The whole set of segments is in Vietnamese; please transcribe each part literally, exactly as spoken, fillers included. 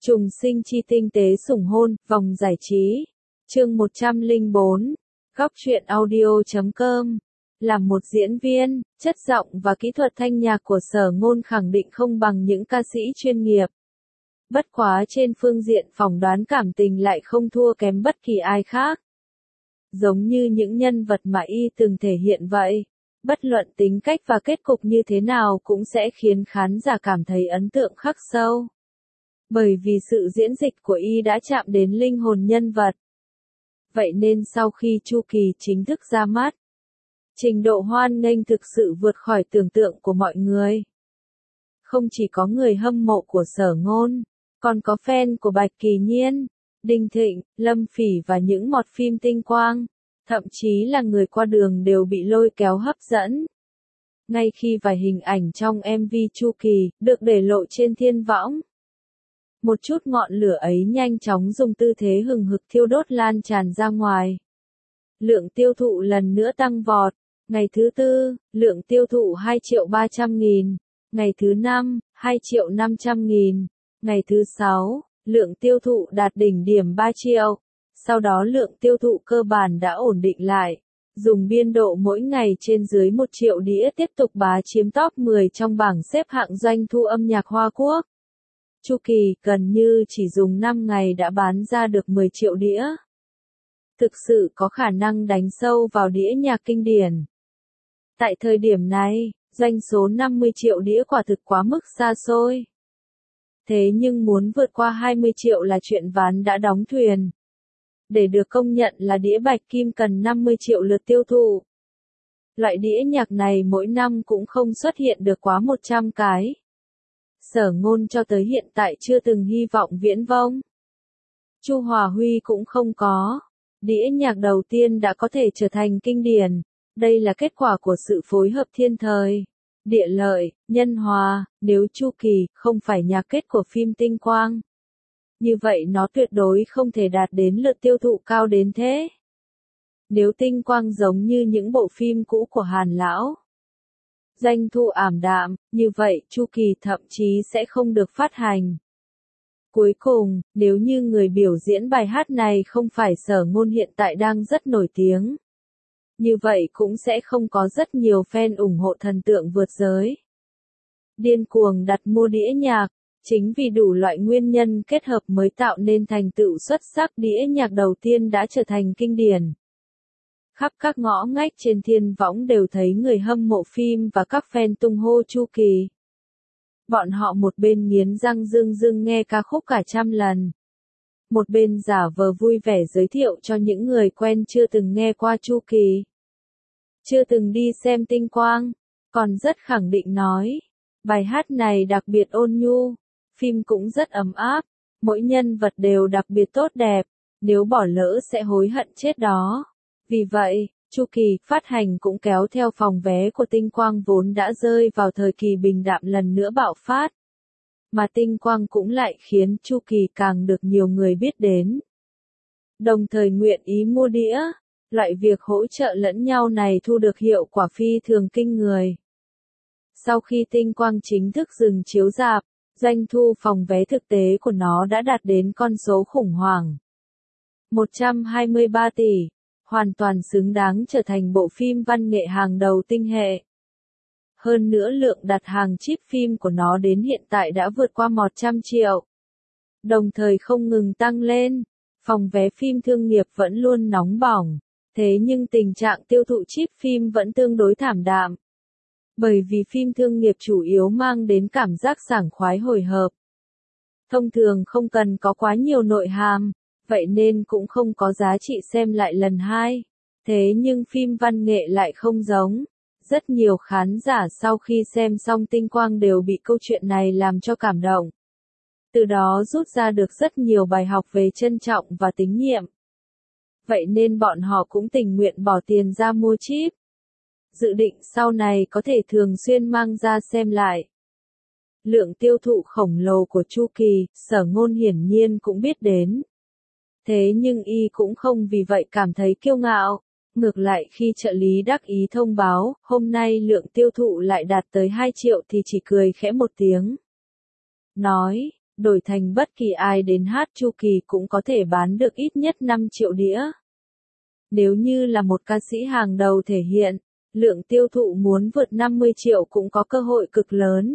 Trùng sinh chi tinh tế sủng hôn, vòng giải trí. Chương một trăm lẻ bốn. Góc truyện audio chấm com. Làm một diễn viên, chất giọng và kỹ thuật thanh nhạc của Sở Ngôn khẳng định không bằng những ca sĩ chuyên nghiệp. Bất quá trên phương diện phỏng đoán cảm tình lại không thua kém bất kỳ ai khác. Giống như những nhân vật mà y từng thể hiện vậy, bất luận tính cách và kết cục như thế nào cũng sẽ khiến khán giả cảm thấy ấn tượng khắc sâu. Bởi vì sự diễn dịch của y đã chạm đến linh hồn nhân vật. Vậy nên sau khi Chu Kỳ chính thức ra mắt, trình độ hoan nghênh thực sự vượt khỏi tưởng tượng của mọi người. Không chỉ có người hâm mộ của Sở Ngôn, còn có fan của Bạch Kỳ Nhiên, Đinh Thịnh, Lâm Phỉ và những mọt phim tinh quang, thậm chí là người qua đường đều bị lôi kéo hấp dẫn. Ngay khi vài hình ảnh trong em vê Chu Kỳ được để lộ trên thiên võng, một chút ngọn lửa ấy nhanh chóng dùng tư thế hừng hực thiêu đốt lan tràn ra ngoài. Lượng tiêu thụ lần nữa tăng vọt. Ngày thứ tư, lượng tiêu thụ hai triệu ba trăm nghìn. Ngày thứ năm, hai triệu năm trăm nghìn. Ngày thứ sáu, lượng tiêu thụ đạt đỉnh điểm ba triệu. Sau đó lượng tiêu thụ cơ bản đã ổn định lại. Dùng biên độ mỗi ngày trên dưới một triệu đĩa tiếp tục bá chiếm top mười trong bảng xếp hạng doanh thu âm nhạc Hoa Quốc. Chu Kỳ gần như chỉ dùng năm ngày đã bán ra được mười triệu đĩa. Thực sự có khả năng đánh sâu vào đĩa nhạc kinh điển. Tại thời điểm này, doanh số năm mươi triệu đĩa quả thực quá mức xa xôi. Thế nhưng muốn vượt qua hai mươi triệu là chuyện ván đã đóng thuyền. Để được công nhận là đĩa bạch kim cần năm mươi triệu lượt tiêu thụ. Loại đĩa nhạc này mỗi năm cũng không xuất hiện được quá một trăm cái. Sở Ngôn cho tới hiện tại chưa từng hy vọng viễn vông. Chu Hòa Huy cũng không có. Đĩa nhạc đầu tiên đã có thể trở thành kinh điển. Đây là kết quả của sự phối hợp thiên thời, địa lợi, nhân hòa. Nếu Chu Kỳ không phải nhạc kết của phim Tinh Quang, như vậy nó tuyệt đối không thể đạt đến lượt tiêu thụ cao đến thế. Nếu Tinh Quang giống như những bộ phim cũ của Hàn Lão, doanh thu ảm đạm, như vậy Chu Kỳ thậm chí sẽ không được phát hành. Cuối cùng, nếu như người biểu diễn bài hát này không phải Sở Ngôn hiện tại đang rất nổi tiếng, như vậy cũng sẽ không có rất nhiều fan ủng hộ thần tượng vượt giới. Điên cuồng đặt mua đĩa nhạc, chính vì đủ loại nguyên nhân kết hợp mới tạo nên thành tựu xuất sắc đĩa nhạc đầu tiên đã trở thành kinh điển. Khắp các ngõ ngách trên thiên võng đều thấy người hâm mộ phim và các fan tung hô Chu Kỳ. Bọn họ một bên nghiến răng rưng rưng nghe ca khúc cả trăm lần, một bên giả vờ vui vẻ giới thiệu cho những người quen chưa từng nghe qua Chu Kỳ, chưa từng đi xem Tinh Quang, còn rất khẳng định nói, bài hát này đặc biệt ôn nhu, phim cũng rất ấm áp, mỗi nhân vật đều đặc biệt tốt đẹp, nếu bỏ lỡ sẽ hối hận chết đó. Vì vậy, Chu Kỳ phát hành cũng kéo theo phòng vé của Tinh Quang vốn đã rơi vào thời kỳ bình đạm lần nữa bạo phát. Mà Tinh Quang cũng lại khiến Chu Kỳ càng được nhiều người biết đến. Đồng thời nguyện ý mua đĩa, loại việc hỗ trợ lẫn nhau này thu được hiệu quả phi thường kinh người. Sau khi Tinh Quang chính thức dừng chiếu rạp, doanh thu phòng vé thực tế của nó đã đạt đến con số khủng hoảng. một trăm hai mươi ba tỷ. Hoàn toàn xứng đáng trở thành bộ phim văn nghệ hàng đầu tinh hệ. Hơn nữa lượng đặt hàng chip phim của nó đến hiện tại đã vượt qua một trăm triệu. Đồng thời không ngừng tăng lên, phòng vé phim thương nghiệp vẫn luôn nóng bỏng, thế nhưng tình trạng tiêu thụ chip phim vẫn tương đối thảm đạm. Bởi vì phim thương nghiệp chủ yếu mang đến cảm giác sảng khoái hồi hộp. Thông thường không cần có quá nhiều nội hàm. Vậy nên cũng không có giá trị xem lại lần hai. Thế nhưng phim văn nghệ lại không giống. Rất nhiều khán giả sau khi xem xong Tinh Quang đều bị câu chuyện này làm cho cảm động. Từ đó rút ra được rất nhiều bài học về trân trọng và tín nhiệm. Vậy nên bọn họ cũng tình nguyện bỏ tiền ra mua chip. Dự định sau này có thể thường xuyên mang ra xem lại. Lượng tiêu thụ khổng lồ của Chu Kỳ, Sở Ngôn hiển nhiên cũng biết đến. Thế nhưng y cũng không vì vậy cảm thấy kiêu ngạo. Ngược lại khi trợ lý đắc ý thông báo, hôm nay lượng tiêu thụ lại đạt tới hai triệu thì chỉ cười khẽ một tiếng. Nói, đổi thành bất kỳ ai đến hát Chu Kỳ cũng có thể bán được ít nhất năm triệu đĩa. Nếu như là một ca sĩ hàng đầu thể hiện, lượng tiêu thụ muốn vượt năm mươi triệu cũng có cơ hội cực lớn.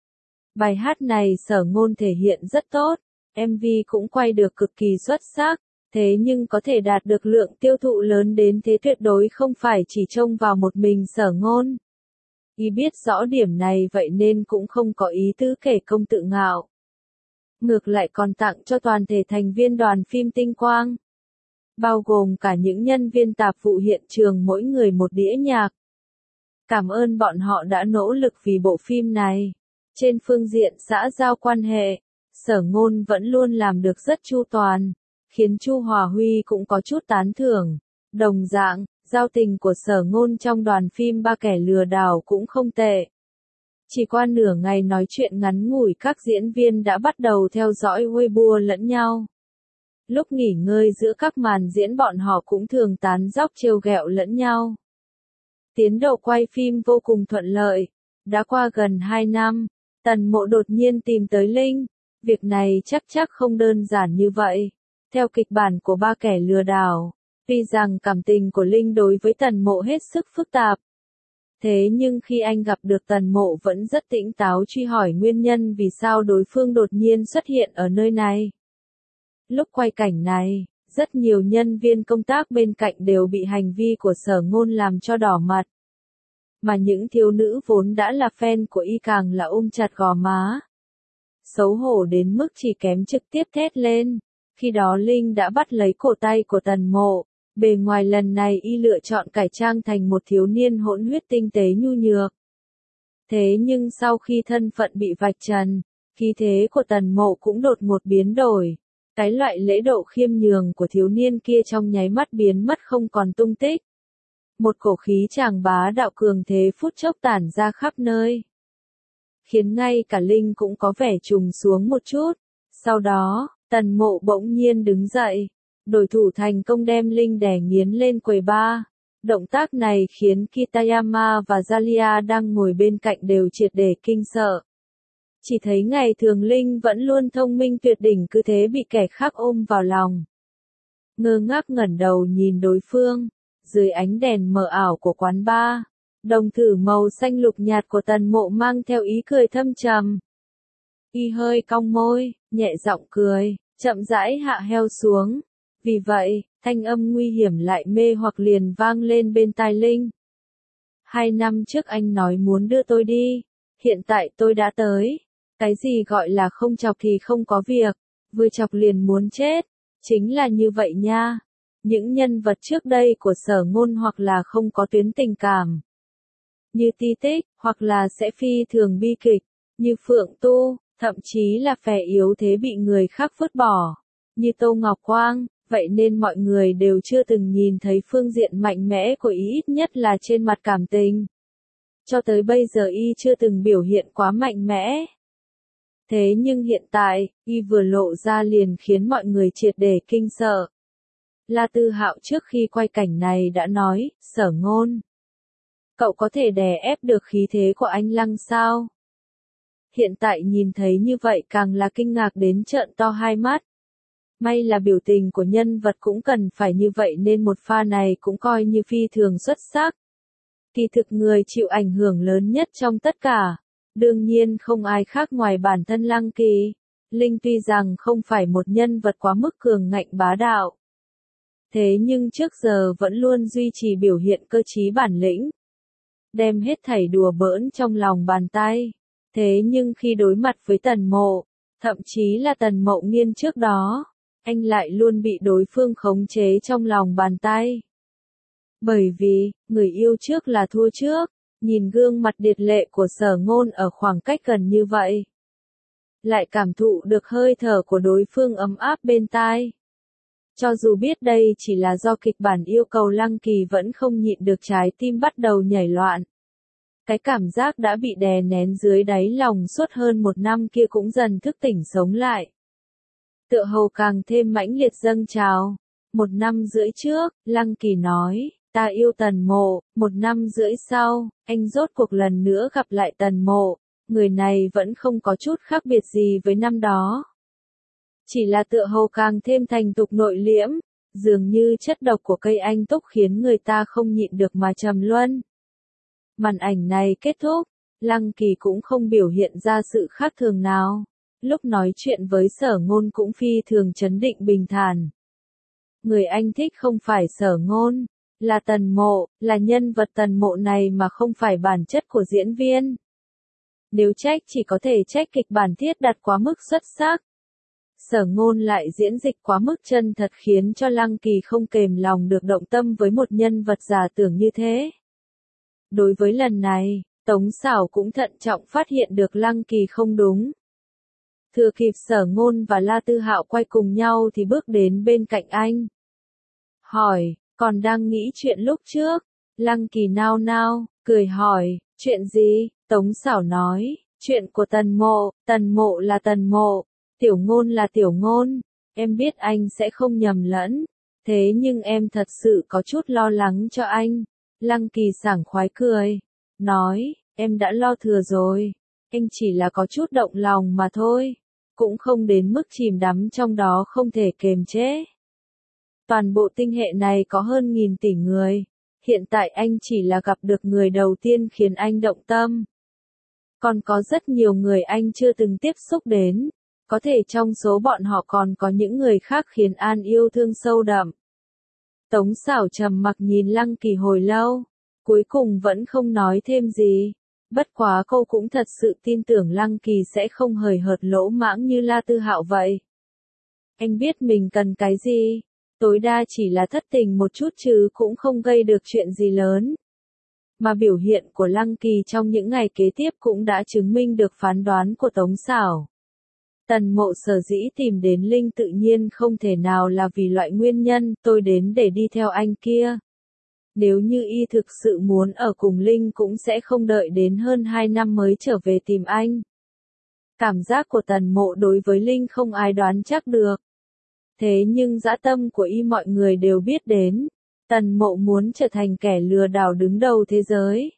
Bài hát này Sở Ngôn thể hiện rất tốt, em vê cũng quay được cực kỳ xuất sắc, thế nhưng có thể đạt được lượng tiêu thụ lớn đến thế tuyệt đối không phải chỉ trông vào một mình Sở Ngôn. Y biết rõ điểm này vậy nên cũng không có ý tứ kể công tự ngạo. Ngược lại còn tặng cho toàn thể thành viên đoàn phim Tinh Quang, bao gồm cả những nhân viên tạp vụ hiện trường mỗi người một đĩa nhạc. Cảm ơn bọn họ đã nỗ lực vì bộ phim này. Trên phương diện xã giao quan hệ, Sở Ngôn vẫn luôn làm được rất chu toàn, khiến Chu Hòa Huy cũng có chút tán thưởng. Đồng dạng, giao tình của Sở Ngôn trong đoàn phim Ba Kẻ Lừa Đảo cũng không tệ. Chỉ qua nửa ngày nói chuyện ngắn ngủi các diễn viên đã bắt đầu theo dõi Weibo lẫn nhau. Lúc nghỉ ngơi giữa các màn diễn bọn họ cũng thường tán dóc trêu ghẹo lẫn nhau. Tiến độ quay phim vô cùng thuận lợi. Đã qua gần hai năm, Tần Mộ đột nhiên tìm tới Linh. Việc này chắc chắc không đơn giản như vậy. Theo kịch bản của Ba Kẻ Lừa Đảo, tuy rằng cảm tình của Linh đối với Tần Mộ hết sức phức tạp. Thế nhưng khi anh gặp được Tần Mộ vẫn rất tỉnh táo truy hỏi nguyên nhân vì sao đối phương đột nhiên xuất hiện ở nơi này. Lúc quay cảnh này, rất nhiều nhân viên công tác bên cạnh đều bị hành vi của Sở Ngôn làm cho đỏ mặt. Mà những thiếu nữ vốn đã là fan của y càng là ôm chặt gò má. Xấu hổ đến mức chỉ kém trực tiếp thét lên. Khi đó Linh đã bắt lấy cổ tay của Tần Mộ. Bề ngoài lần này y lựa chọn cải trang thành một thiếu niên hỗn huyết tinh tế nhu nhược. Thế nhưng sau khi thân phận bị vạch trần, khí thế của Tần Mộ cũng đột ngột biến đổi. Cái loại lễ độ khiêm nhường của thiếu niên kia trong nháy mắt biến mất không còn tung tích. Một cổ khí tràng bá đạo cường thế phút chốc tản ra khắp nơi. Khiến ngay cả Linh cũng có vẻ trùng xuống một chút. Sau đó, Tần Mộ bỗng nhiên đứng dậy. Đổi thủ thành công đem Linh đè nghiến lên quầy bar. Động tác này khiến Kitayama và Zalia đang ngồi bên cạnh đều triệt để kinh sợ. Chỉ thấy ngày thường Linh vẫn luôn thông minh tuyệt đỉnh cứ thế bị kẻ khác ôm vào lòng. Ngơ ngác ngẩng đầu nhìn đối phương, dưới ánh đèn mờ ảo của quán bar, đồng tử màu xanh lục nhạt của Tần Mộ mang theo ý cười thâm trầm. Y hơi cong môi, nhẹ giọng cười, chậm rãi hạ heo xuống. Vì vậy, thanh âm nguy hiểm lại mê hoặc liền vang lên bên tai Linh. Hai năm trước anh nói muốn đưa tôi đi, hiện tại tôi đã tới. Cái gì gọi là không chọc thì không có việc, vừa chọc liền muốn chết, chính là như vậy nha. Những nhân vật trước đây của Sở Ngôn hoặc là không có tuyến tình cảm, như Ti Tích, hoặc là sẽ phi thường bi kịch, như Phượng Tu, thậm chí là phe yếu thế bị người khác vứt bỏ, như Tô Ngọc Quang. Vậy nên mọi người đều chưa từng nhìn thấy phương diện mạnh mẽ của y ít nhất là trên mặt cảm tình. Cho tới bây giờ y chưa từng biểu hiện quá mạnh mẽ. Thế nhưng hiện tại, y vừa lộ ra liền khiến mọi người triệt để kinh sợ. La Tư Hạo trước khi quay cảnh này đã nói, Sở Ngôn, cậu có thể đè ép được khí thế của anh Lăng sao? Hiện tại nhìn thấy như vậy càng là kinh ngạc đến trợn to hai mắt. May là biểu tình của nhân vật cũng cần phải như vậy nên một pha này cũng coi như phi thường xuất sắc. Kỳ thực người chịu ảnh hưởng lớn nhất trong tất cả, đương nhiên không ai khác ngoài bản thân Lăng Kỳ. Linh tuy rằng không phải một nhân vật quá mức cường ngạnh bá đạo. Thế nhưng trước giờ vẫn luôn duy trì biểu hiện cơ trí bản lĩnh. Đem hết thảy đùa bỡn trong lòng bàn tay. Thế nhưng khi đối mặt với Tần Mộ, thậm chí là Tần Mộ Nghiên trước đó, anh lại luôn bị đối phương khống chế trong lòng bàn tay. Bởi vì, người yêu trước là thua trước, nhìn gương mặt điệt lệ của Sở Ngôn ở khoảng cách gần như vậy. Lại cảm thụ được hơi thở của đối phương ấm áp bên tai. Cho dù biết đây chỉ là do kịch bản yêu cầu Lăng Kỳ vẫn không nhịn được trái tim bắt đầu nhảy loạn. Cái cảm giác đã bị đè nén dưới đáy lòng suốt hơn một năm kia cũng dần thức tỉnh sống lại. Tựa hồ càng thêm mãnh liệt dâng trào. Một năm rưỡi trước, Lăng Kỳ nói, ta yêu Tần Mộ. Một năm rưỡi sau, anh rốt cuộc lần nữa gặp lại Tần Mộ. Người này vẫn không có chút khác biệt gì với năm đó. Chỉ là tựa hồ càng thêm thành tục nội liễm, dường như chất độc của cây anh túc khiến người ta không nhịn được mà trầm luân. Màn ảnh này kết thúc, Lăng Kỳ cũng không biểu hiện ra sự khác thường nào. Lúc nói chuyện với Sở Ngôn cũng phi thường trấn định bình thản. Người anh thích không phải Sở Ngôn, là Tần Mộ, là nhân vật Tần Mộ này mà không phải bản chất của diễn viên. Nếu trách chỉ có thể trách kịch bản thiết đặt quá mức xuất sắc. Sở Ngôn lại diễn dịch quá mức chân thật khiến cho Lăng Kỳ không kềm lòng được động tâm với một nhân vật giả tưởng như thế. Đối với lần này, Tống Sảo cũng thận trọng phát hiện được Lăng Kỳ không đúng. Thừa kịp Sở Ngôn và La Tư Hạo quay cùng nhau thì bước đến bên cạnh anh. Hỏi, còn đang nghĩ chuyện lúc trước? Lăng Kỳ nao nao, cười hỏi, chuyện gì? Tống Sảo nói, chuyện của Tần Mộ, Tần Mộ là Tần Mộ, Tiểu Ngôn là Tiểu Ngôn, em biết anh sẽ không nhầm lẫn, thế nhưng em thật sự có chút lo lắng cho anh. Lăng Kỳ sảng khoái cười, nói, em đã lo thừa rồi, anh chỉ là có chút động lòng mà thôi, cũng không đến mức chìm đắm trong đó không thể kềm chế. Toàn bộ tinh hệ này có hơn nghìn tỷ người, hiện tại anh chỉ là gặp được người đầu tiên khiến anh động tâm. Còn có rất nhiều người anh chưa từng tiếp xúc đến, có thể trong số bọn họ còn có những người khác khiến An yêu thương sâu đậm. Tống Sảo trầm mặc nhìn Lăng Kỳ hồi lâu, cuối cùng vẫn không nói thêm gì. Bất quá cô cũng thật sự tin tưởng Lăng Kỳ sẽ không hời hợt lỗ mãng như La Tư Hạo vậy. Anh biết mình cần cái gì, tối đa chỉ là thất tình một chút chứ cũng không gây được chuyện gì lớn. Mà biểu hiện của Lăng Kỳ trong những ngày kế tiếp cũng đã chứng minh được phán đoán của Tống Sảo. Tần Mộ sở dĩ tìm đến Linh tự nhiên không thể nào là vì loại nguyên nhân tôi đến để đi theo anh kia. Nếu như y thực sự muốn ở cùng Linh cũng sẽ không đợi đến hơn hai năm mới trở về tìm anh. Cảm giác của Tần Mộ đối với Linh không ai đoán chắc được. Thế nhưng dã tâm của y mọi người đều biết đến. Tần Mộ muốn trở thành kẻ lừa đảo đứng đầu thế giới.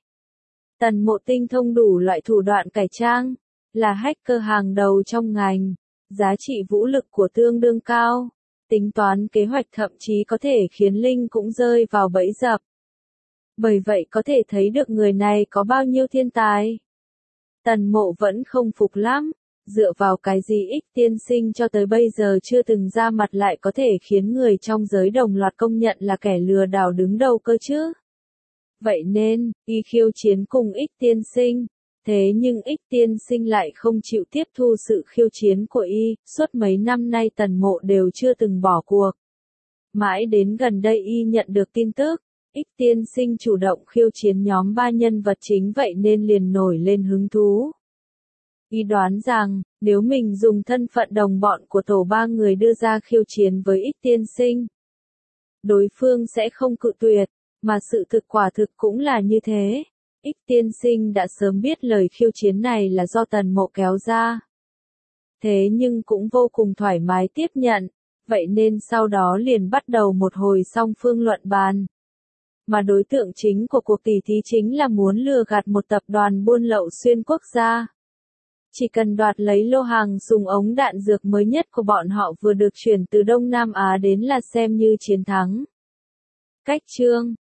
Tần Mộ tinh thông đủ loại thủ đoạn cải trang, là hacker hàng đầu trong ngành, giá trị vũ lực của tương đương cao, tính toán kế hoạch thậm chí có thể khiến Linh cũng rơi vào bẫy dập. Bởi vậy có thể thấy được người này có bao nhiêu thiên tài. Tần Mộ vẫn không phục lắm, dựa vào cái gì Ích tiên sinh cho tới bây giờ chưa từng ra mặt lại có thể khiến người trong giới đồng loạt công nhận là kẻ lừa đảo đứng đầu cơ chứ. Vậy nên, y khiêu chiến cùng Ích tiên sinh. Thế nhưng Ích tiên sinh lại không chịu tiếp thu sự khiêu chiến của y, suốt mấy năm nay Tần Mộ đều chưa từng bỏ cuộc. Mãi đến gần đây y nhận được tin tức, Ích tiên sinh chủ động khiêu chiến nhóm ba nhân vật chính vậy nên liền nổi lên hứng thú. Y đoán rằng, nếu mình dùng thân phận đồng bọn của tổ ba người đưa ra khiêu chiến với Ích tiên sinh, đối phương sẽ không cự tuyệt, mà sự thực quả thực cũng là như thế. Ích tiên sinh đã sớm biết lời khiêu chiến này là do Tần Mộ kéo ra. Thế nhưng cũng vô cùng thoải mái tiếp nhận, vậy nên sau đó liền bắt đầu một hồi song phương luận bàn. Mà đối tượng chính của cuộc tỷ thí chính là muốn lừa gạt một tập đoàn buôn lậu xuyên quốc gia. Chỉ cần đoạt lấy lô hàng dùng ống đạn dược mới nhất của bọn họ vừa được chuyển từ Đông Nam Á đến là xem như chiến thắng. Cách chương